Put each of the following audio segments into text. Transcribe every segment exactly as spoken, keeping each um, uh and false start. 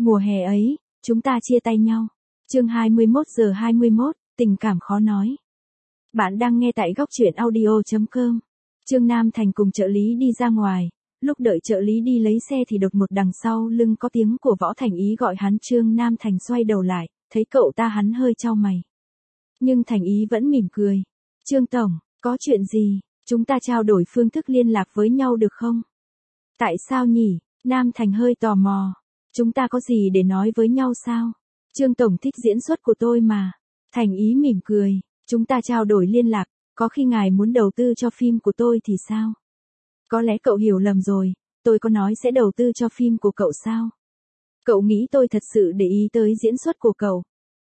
Mùa hè ấy, chúng ta chia tay nhau. Chương hai mươi mốt giờ hai mươi mốt, tình cảm khó nói. Bạn đang nghe tại góc truyện audio chấm com. Trương Nam Thành cùng trợ lý đi ra ngoài, lúc đợi trợ lý đi lấy xe thì đột một đằng sau lưng có tiếng của Võ Thành Ý gọi hắn. Trương Nam Thành xoay đầu lại, thấy cậu ta hắn hơi chau mày. Nhưng Thành Ý vẫn mỉm cười. Trương Tổng, có chuyện gì, chúng ta trao đổi phương thức liên lạc với nhau được không? Tại sao nhỉ? Nam Thành hơi tò mò. Chúng ta có gì để nói với nhau sao? Trương Tổng thích diễn xuất của tôi mà. Thành Ý mỉm cười. Chúng ta trao đổi liên lạc, có khi ngài muốn đầu tư cho phim của tôi thì sao? Có lẽ cậu hiểu lầm rồi, tôi có nói sẽ đầu tư cho phim của cậu sao? Cậu nghĩ tôi thật sự để ý tới diễn xuất của cậu?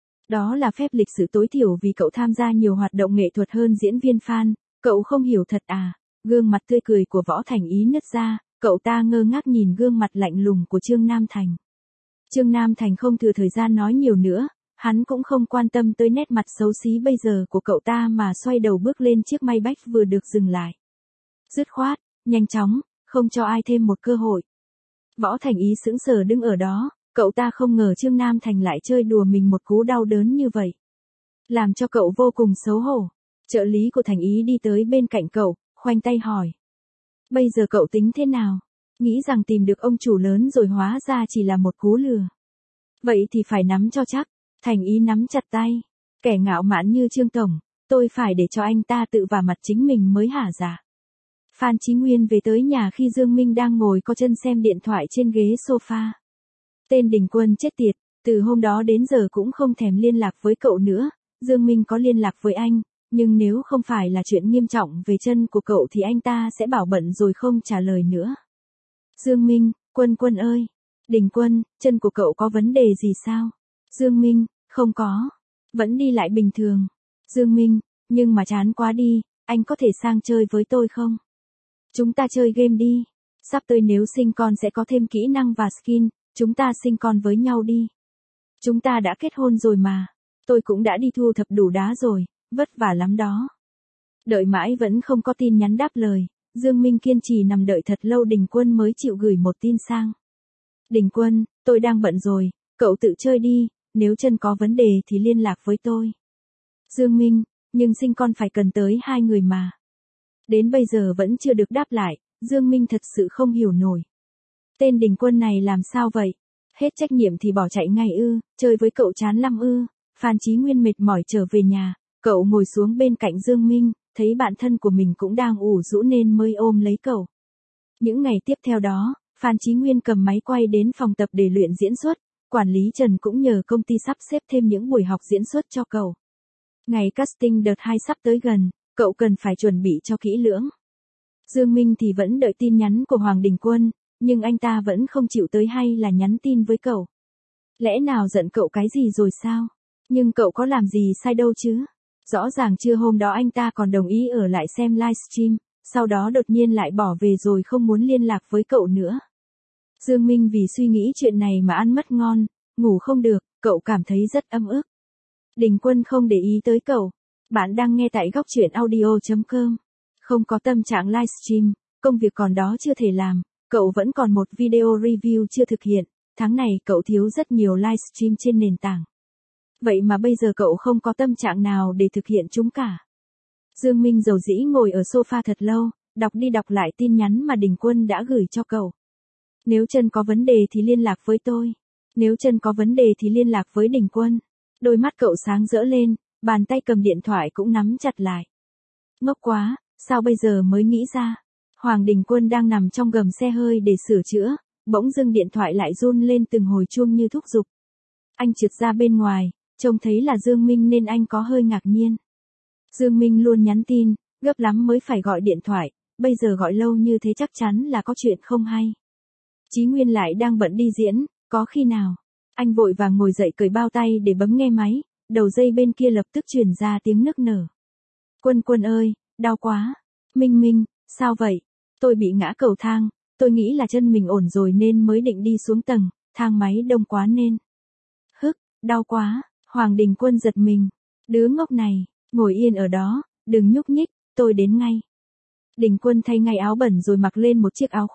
Đó là phép lịch sự tối thiểu vì cậu tham gia nhiều hoạt động nghệ thuật hơn diễn viên fan, cậu không hiểu thật à? Gương mặt tươi cười của Võ Thành Ý nứt ra, cậu ta ngơ ngác nhìn gương mặt lạnh lùng của Trương Nam Thành. Trương Nam Thành không thừa thời gian nói nhiều nữa, hắn cũng không quan tâm tới nét mặt xấu xí bây giờ của cậu ta mà xoay đầu bước lên chiếc Maybach vừa được dừng lại. Dứt khoát, nhanh chóng, không cho ai thêm một cơ hội. Võ Thành Ý sững sờ đứng ở đó, cậu ta không ngờ Trương Nam Thành lại chơi đùa mình một cú đau đớn như vậy. Làm cho cậu vô cùng xấu hổ. Trợ lý của Thành Ý đi tới bên cạnh cậu, khoanh tay hỏi. Bây giờ cậu tính thế nào? Nghĩ rằng tìm được ông chủ lớn rồi hóa ra chỉ là một cú lừa. Vậy thì phải nắm cho chắc. Thành Ý nắm chặt tay. Kẻ ngạo mạn như Trương Tổng, tôi phải để cho anh ta tự vả mặt chính mình mới hả dạ. Phan Chí Nguyên về tới nhà khi Dương Minh đang ngồi co chân xem điện thoại trên ghế sofa. Tên Đình Quân chết tiệt, từ hôm đó đến giờ cũng không thèm liên lạc với cậu nữa. Dương Minh có liên lạc với anh, nhưng nếu không phải là chuyện nghiêm trọng về chân của cậu thì anh ta sẽ bảo bận rồi không trả lời nữa. Dương Minh, Quân Quân ơi. Đình Quân, chân của cậu có vấn đề gì sao? Dương Minh, không có. Vẫn đi lại bình thường. Dương Minh, nhưng mà chán quá đi, anh có thể sang chơi với tôi không? Chúng ta chơi game đi. Sắp tới nếu sinh con sẽ có thêm kỹ năng và skin, chúng ta sinh con với nhau đi. Chúng ta đã kết hôn rồi mà. Tôi cũng đã đi thu thập đủ đá rồi, vất vả lắm đó. Đợi mãi vẫn không có tin nhắn đáp lời, Dương Minh kiên trì nằm đợi thật lâu Đình Quân mới chịu gửi một tin sang. Đình Quân, tôi đang bận rồi, cậu tự chơi đi, nếu chân có vấn đề thì liên lạc với tôi. Dương Minh, nhưng sinh con phải cần tới hai người mà. Đến bây giờ vẫn chưa được đáp lại, Dương Minh thật sự không hiểu nổi. Tên Đình Quân này làm sao vậy? Hết trách nhiệm thì bỏ chạy ngay ư, chơi với cậu chán lắm ư? Phan Chí Nguyên mệt mỏi trở về nhà, cậu ngồi xuống bên cạnh Dương Minh, thấy bạn thân của mình cũng đang ủ rũ nên mới ôm lấy cậu. Những ngày tiếp theo đó, Phan Chí Nguyên cầm máy quay đến phòng tập để luyện diễn xuất, quản lý Trần cũng nhờ công ty sắp xếp thêm những buổi học diễn xuất cho cậu. Ngày casting đợt hai sắp tới gần, cậu cần phải chuẩn bị cho kỹ lưỡng. Dương Minh thì vẫn đợi tin nhắn của Hoàng Đình Quân, nhưng anh ta vẫn không chịu tới hay là nhắn tin với cậu. Lẽ nào giận cậu cái gì rồi sao? Nhưng cậu có làm gì sai đâu chứ? Rõ ràng trưa hôm đó anh ta còn đồng ý ở lại xem livestream, sau đó đột nhiên lại bỏ về rồi không muốn liên lạc với cậu nữa. Dương Minh vì suy nghĩ chuyện này mà ăn mất ngon, ngủ không được, cậu cảm thấy rất ấm ức. Đình Quân không để ý tới cậu. Bạn đang nghe tại góc truyện audio chấm com. Không có tâm trạng livestream, công việc còn đó chưa thể làm, cậu vẫn còn một video review chưa thực hiện, tháng này cậu thiếu rất nhiều livestream trên nền tảng. Vậy mà bây giờ cậu không có tâm trạng nào để thực hiện chúng cả. Dương Minh dầu dĩ ngồi ở sofa thật lâu, đọc đi đọc lại tin nhắn mà Đình Quân đã gửi cho cậu. Nếu chân có vấn đề thì liên lạc với tôi. Nếu chân có vấn đề thì liên lạc với Đình Quân. Đôi mắt cậu sáng rỡ lên, bàn tay cầm điện thoại cũng nắm chặt lại. Ngốc quá, sao bây giờ mới nghĩ ra? Hoàng Đình Quân đang nằm trong gầm xe hơi để sửa chữa, bỗng dưng điện thoại lại run lên từng hồi chuông như thúc giục. Anh trượt ra bên ngoài, trông thấy là Dương Minh nên anh có hơi ngạc nhiên. Dương Minh luôn nhắn tin, gấp lắm mới phải gọi điện thoại, bây giờ gọi lâu như thế chắc chắn là có chuyện không hay. Chí Nguyên lại đang bận đi diễn, có khi nào? Anh vội vàng ngồi dậy cởi bao tay để bấm nghe máy, đầu dây bên kia lập tức truyền ra tiếng nức nở. Quân Quân ơi, đau quá. Minh Minh, sao vậy? Tôi bị ngã cầu thang, tôi nghĩ là chân mình ổn rồi nên mới định đi xuống tầng, thang máy đông quá nên. Hức, đau quá. Hoàng Đình Quân giật mình. Đứa ngốc này, ngồi yên ở đó, đừng nhúc nhích, tôi đến ngay. Đình Quân thay ngay áo bẩn rồi mặc lên một chiếc áo khoác,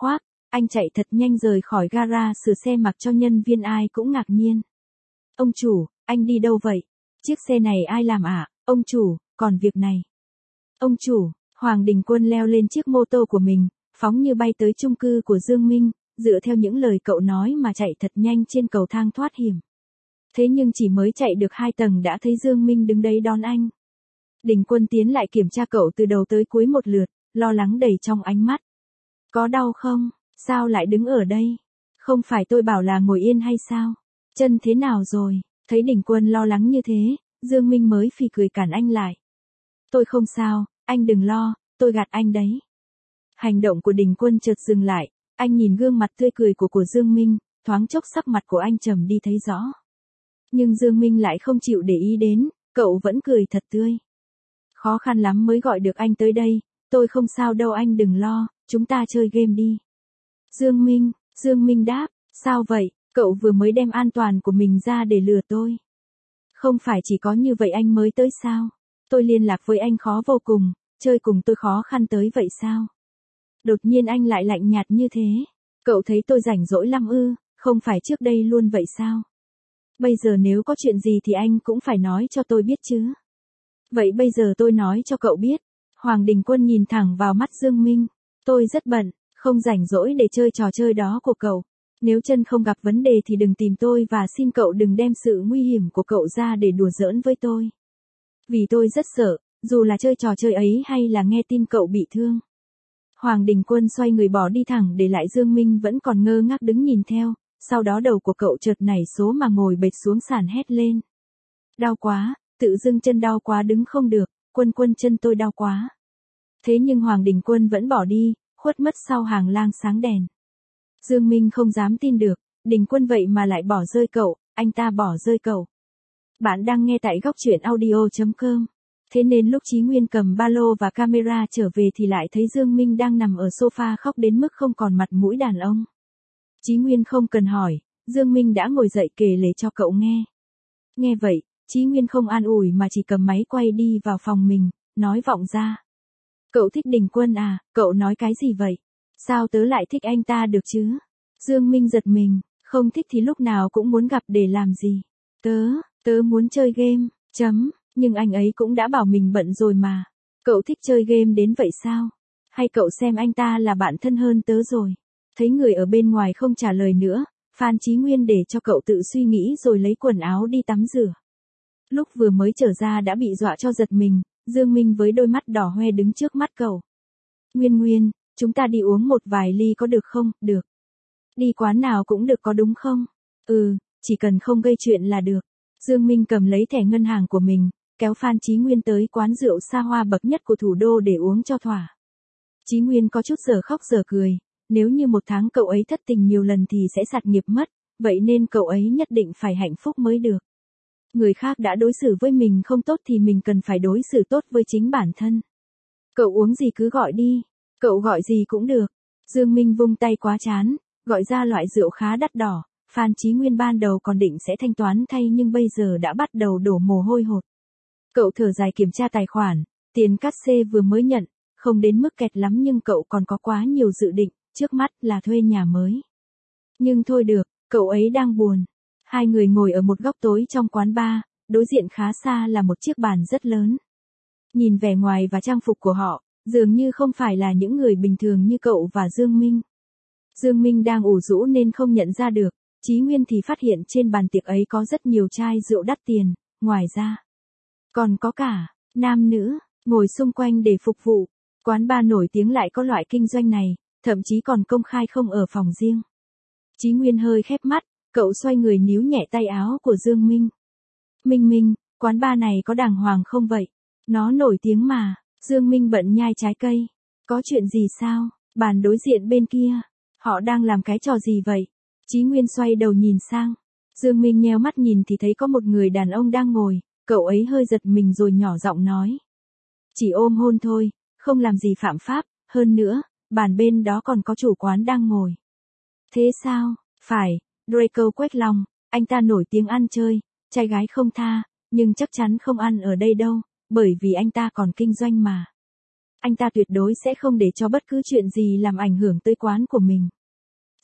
Anh chạy thật nhanh rời khỏi gara sửa xe mặc cho nhân viên ai cũng ngạc nhiên. Ông chủ, anh đi đâu vậy? Chiếc xe này ai làm ạ? À? Ông chủ, còn việc này. Ông chủ, Hoàng Đình Quân leo lên chiếc mô tô của mình, phóng như bay tới chung cư của Dương Minh, dựa theo những lời cậu nói mà chạy thật nhanh trên cầu thang thoát hiểm. Thế nhưng chỉ mới chạy được hai tầng đã thấy Dương Minh đứng đấy đón anh. Đình Quân tiến lại kiểm tra cậu từ đầu tới cuối một lượt, lo lắng đầy trong ánh mắt. Có đau không? Sao lại đứng ở đây? Không phải tôi bảo là ngồi yên hay sao? Chân thế nào rồi? Thấy Đình Quân lo lắng như thế, Dương Minh mới phì cười cản anh lại. Tôi không sao, anh đừng lo, tôi gạt anh đấy. Hành động của Đình Quân chợt dừng lại, anh nhìn gương mặt tươi cười của của Dương Minh, thoáng chốc sắc mặt của anh trầm đi thấy rõ. Nhưng Dương Minh lại không chịu để ý đến, cậu vẫn cười thật tươi. Khó khăn lắm mới gọi được anh tới đây, tôi không sao đâu anh đừng lo, chúng ta chơi game đi. Dương Minh, Dương Minh đáp, sao vậy, cậu vừa mới đem an toàn của mình ra để lừa tôi. Không phải chỉ có như vậy anh mới tới sao? Tôi liên lạc với anh khó vô cùng, chơi cùng tôi khó khăn tới vậy sao? Đột nhiên anh lại lạnh nhạt như thế. Cậu thấy tôi rảnh rỗi lắm ư, không phải trước đây luôn vậy sao? Bây giờ nếu có chuyện gì thì anh cũng phải nói cho tôi biết chứ. Vậy bây giờ tôi nói cho cậu biết. Hoàng Đình Quân nhìn thẳng vào mắt Dương Minh. Tôi rất bận, không rảnh rỗi để chơi trò chơi đó của cậu. Nếu chân không gặp vấn đề thì đừng tìm tôi và xin cậu đừng đem sự nguy hiểm của cậu ra để đùa giỡn với tôi. Vì tôi rất sợ, dù là chơi trò chơi ấy hay là nghe tin cậu bị thương. Hoàng Đình Quân xoay người bỏ đi thẳng để lại Dương Minh vẫn còn ngơ ngác đứng nhìn theo, sau đó đầu của cậu chợt nảy số mà ngồi bệt xuống sàn hét lên. Đau quá, tự dưng chân đau quá đứng không được, Quân Quân chân tôi đau quá. Thế nhưng Hoàng Đình Quân vẫn bỏ đi, khuất mất sau hàng lang sáng đèn. Dương Minh không dám tin được, Đình Quân vậy mà lại bỏ rơi cậu, anh ta bỏ rơi cậu. Bạn đang nghe tại góc truyện audio chấm com. Thế nên lúc Chí Nguyên cầm ba lô và camera trở về thì lại thấy Dương Minh đang nằm ở sofa khóc đến mức không còn mặt mũi đàn ông. Chí Nguyên không cần hỏi, Dương Minh đã ngồi dậy kể lể cho cậu nghe. Nghe vậy, Chí Nguyên không an ủi mà chỉ cầm máy quay đi vào phòng mình, nói vọng ra. Cậu thích Đình Quân à, cậu nói cái gì vậy? Sao tớ lại thích anh ta được chứ? Dương Minh giật mình, không thích thì lúc nào cũng muốn gặp để làm gì? Tớ, tớ muốn chơi game, chấm, nhưng anh ấy cũng đã bảo mình bận rồi mà. Cậu thích chơi game đến vậy sao? Hay cậu xem anh ta là bạn thân hơn tớ rồi? Thấy người ở bên ngoài không trả lời nữa, Phan Chí Nguyên để cho cậu tự suy nghĩ rồi lấy quần áo đi tắm rửa. Lúc vừa mới trở ra đã bị dọa cho giật mình, Dương Minh với đôi mắt đỏ hoe đứng trước mắt cậu. Nguyên Nguyên, chúng ta đi uống một vài ly có được không? Được. Đi quán nào cũng được có đúng không? Ừ, chỉ cần không gây chuyện là được. Dương Minh cầm lấy thẻ ngân hàng của mình, kéo Phan Chí Nguyên tới quán rượu xa hoa bậc nhất của thủ đô để uống cho thỏa. Chí Nguyên có chút giờ khóc giờ cười, nếu như một tháng cậu ấy thất tình nhiều lần thì sẽ sạt nghiệp mất, vậy nên cậu ấy nhất định phải hạnh phúc mới được. Người khác đã đối xử với mình không tốt thì mình cần phải đối xử tốt với chính bản thân. Cậu uống gì cứ gọi đi, cậu gọi gì cũng được. Dương Minh vung tay quá chán, gọi ra loại rượu khá đắt đỏ. Phan Chí Nguyên ban đầu còn định sẽ thanh toán thay nhưng bây giờ đã bắt đầu đổ mồ hôi hột. Cậu thở dài kiểm tra tài khoản, tiền cát xê vừa mới nhận, không đến mức kẹt lắm nhưng cậu còn có quá nhiều dự định, trước mắt là thuê nhà mới. Nhưng thôi được, cậu ấy đang buồn. Hai người ngồi ở một góc tối trong quán bar, đối diện khá xa là một chiếc bàn rất lớn. Nhìn vẻ ngoài và trang phục của họ, dường như không phải là những người bình thường như cậu và Dương Minh. Dương Minh đang ủ rũ nên không nhận ra được, Chí Nguyên thì phát hiện trên bàn tiệc ấy có rất nhiều chai rượu đắt tiền, ngoài ra còn có cả nam nữ ngồi xung quanh để phục vụ. Quán bar nổi tiếng lại có loại kinh doanh này, thậm chí còn công khai không ở phòng riêng. Chí Nguyên hơi khép mắt, cậu xoay người níu nhẹ tay áo của Dương Minh. Minh Minh, quán bar này có đàng hoàng không vậy? Nó nổi tiếng mà. Dương Minh bận nhai trái cây. Có chuyện gì sao? Bàn đối diện bên kia, họ đang làm cái trò gì vậy? Chí Nguyên xoay đầu nhìn sang. Dương Minh nheo mắt nhìn thì thấy có một người đàn ông đang ngồi, cậu ấy hơi giật mình rồi nhỏ giọng nói. Chỉ ôm hôn thôi, không làm gì phạm pháp, hơn nữa, bàn bên đó còn có chủ quán đang ngồi. Thế sao? Phải, Draco Quách Long, anh ta nổi tiếng ăn chơi, trai gái không tha, nhưng chắc chắn không ăn ở đây đâu, bởi vì anh ta còn kinh doanh mà. Anh ta tuyệt đối sẽ không để cho bất cứ chuyện gì làm ảnh hưởng tới quán của mình.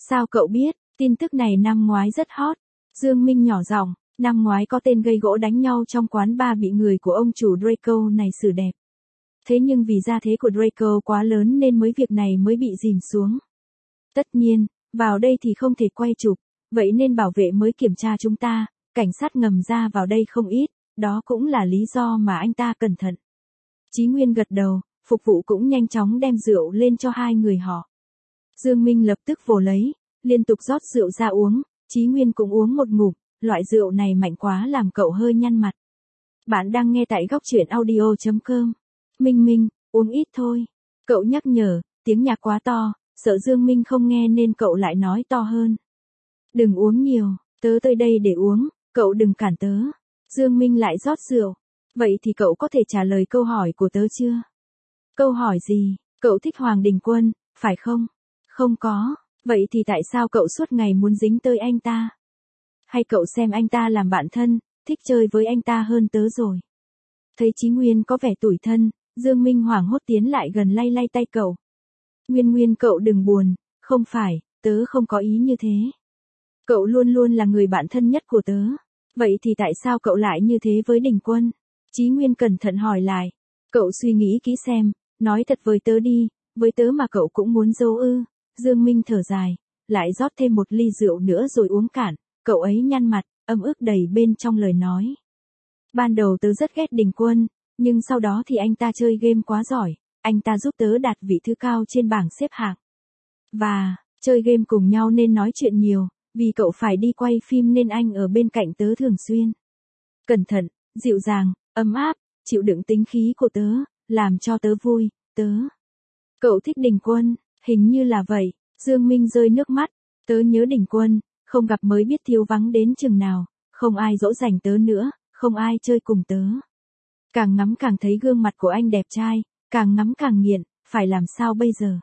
Sao cậu biết, tin tức này năm ngoái rất hot. Dương Minh nhỏ giọng, năm ngoái có tên gây gỗ đánh nhau trong quán bar bị người của ông chủ Draco này xử đẹp. Thế nhưng vì gia thế của Draco quá lớn nên mới việc này mới bị dìm xuống. Tất nhiên, vào đây thì không thể quay chụp, vậy nên bảo vệ mới kiểm tra chúng ta, cảnh sát ngầm ra vào đây không ít, đó cũng là lý do mà anh ta cẩn thận. Chí Nguyên gật đầu, phục vụ cũng nhanh chóng đem rượu lên cho hai người họ. Dương Minh lập tức vồ lấy, liên tục rót rượu ra uống, Chí Nguyên cũng uống một ngụm, loại rượu này mạnh quá làm cậu hơi nhăn mặt. Bạn đang nghe tại góc truyện audio chấm com. Minh Minh, uống ít thôi. Cậu nhắc nhở, tiếng nhạc quá to, sợ Dương Minh không nghe nên cậu lại nói to hơn. Đừng uống nhiều, tớ tới đây để uống, cậu đừng cản tớ. Dương Minh lại rót rượu. Vậy thì cậu có thể trả lời câu hỏi của tớ chưa? Câu hỏi gì? Cậu thích Hoàng Đình Quân, phải không? Không có. Vậy thì tại sao cậu suốt ngày muốn dính tới anh ta? Hay cậu xem anh ta làm bạn thân, thích chơi với anh ta hơn tớ rồi? Thấy Chí Nguyên có vẻ tủi thân, Dương Minh hoảng hốt tiến lại gần lay lay tay cậu. Nguyên Nguyên cậu đừng buồn, không phải, tớ không có ý như thế. Cậu luôn luôn là người bạn thân nhất của tớ. Vậy thì tại sao cậu lại như thế với Đình Quân? Chí Nguyên cẩn thận hỏi lại. Cậu suy nghĩ kỹ xem, nói thật với tớ đi, với tớ mà cậu cũng muốn giấu ư. Dương Minh thở dài, lại rót thêm một ly rượu nữa rồi uống cạn, cậu ấy nhăn mặt, ấm ức đầy bên trong lời nói. Ban đầu tớ rất ghét Đình Quân, nhưng sau đó thì anh ta chơi game quá giỏi, anh ta giúp tớ đạt vị thứ cao trên bảng xếp hạng. Và, chơi game cùng nhau nên nói chuyện nhiều, vì cậu phải đi quay phim nên anh ở bên cạnh tớ thường xuyên. Cẩn thận, dịu dàng, ấm áp, chịu đựng tính khí của tớ, làm cho tớ vui, tớ. Cậu thích Đình Quân, hình như là vậy, Dương Minh rơi nước mắt, tớ nhớ Đình Quân, không gặp mới biết thiếu vắng đến chừng nào, không ai dỗ dành tớ nữa, không ai chơi cùng tớ. Càng ngắm càng thấy gương mặt của anh đẹp trai, càng ngắm càng nghiện, phải làm sao bây giờ?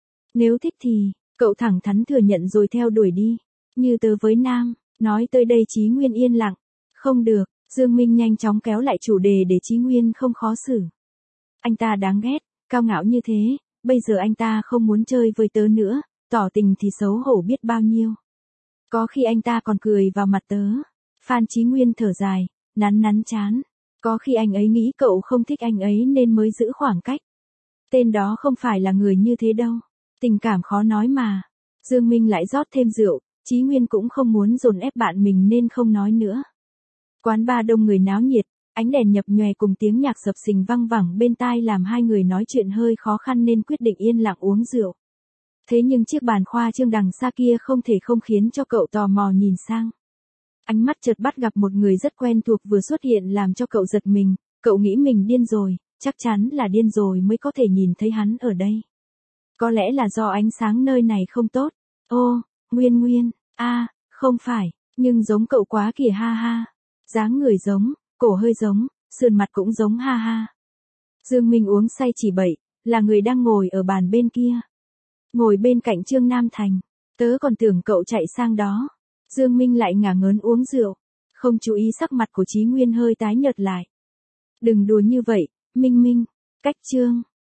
Nếu thích thì, cậu thẳng thắn thừa nhận rồi theo đuổi đi, như tớ với Nam, nói tới đây Chí Nguyên yên lặng, không được, Dương Minh nhanh chóng kéo lại chủ đề để Chí Nguyên không khó xử. Anh ta đáng ghét, cao ngạo như thế, bây giờ anh ta không muốn chơi với tớ nữa, tỏ tình thì xấu hổ biết bao nhiêu. Có khi anh ta còn cười vào mặt tớ. Phan Chí Nguyên thở dài, nắn nắn chán. Có khi anh ấy nghĩ cậu không thích anh ấy nên mới giữ khoảng cách. Tên đó không phải là người như thế đâu. Tình cảm khó nói mà. Dương Minh lại rót thêm rượu, Chí Nguyên cũng không muốn dồn ép bạn mình nên không nói nữa. Quán bar đông người náo nhiệt, ánh đèn nhập nhòe cùng tiếng nhạc sập sình văng vẳng bên tai làm hai người nói chuyện hơi khó khăn nên quyết định yên lặng uống rượu. Thế nhưng chiếc bàn khoa trương đằng xa kia không thể không khiến cho cậu tò mò nhìn sang. Ánh mắt chợt bắt gặp một người rất quen thuộc vừa xuất hiện làm cho cậu giật mình, cậu nghĩ mình điên rồi, chắc chắn là điên rồi mới có thể nhìn thấy hắn ở đây. Có lẽ là do ánh sáng nơi này không tốt. Ô, Nguyên Nguyên, a, à, không phải, nhưng giống cậu quá kìa ha ha. Dáng người giống, cổ hơi giống, sườn mặt cũng giống ha ha. Dương Minh uống say chỉ bậy, là người đang ngồi ở bàn bên kia. Ngồi bên cạnh Trương Nam Thành, tớ còn tưởng cậu chạy sang đó. Dương Minh lại ngả ngớn uống rượu, không chú ý sắc mặt của Chí Nguyên hơi tái nhợt lại. Đừng đùa như vậy, Minh Minh, cách Trương.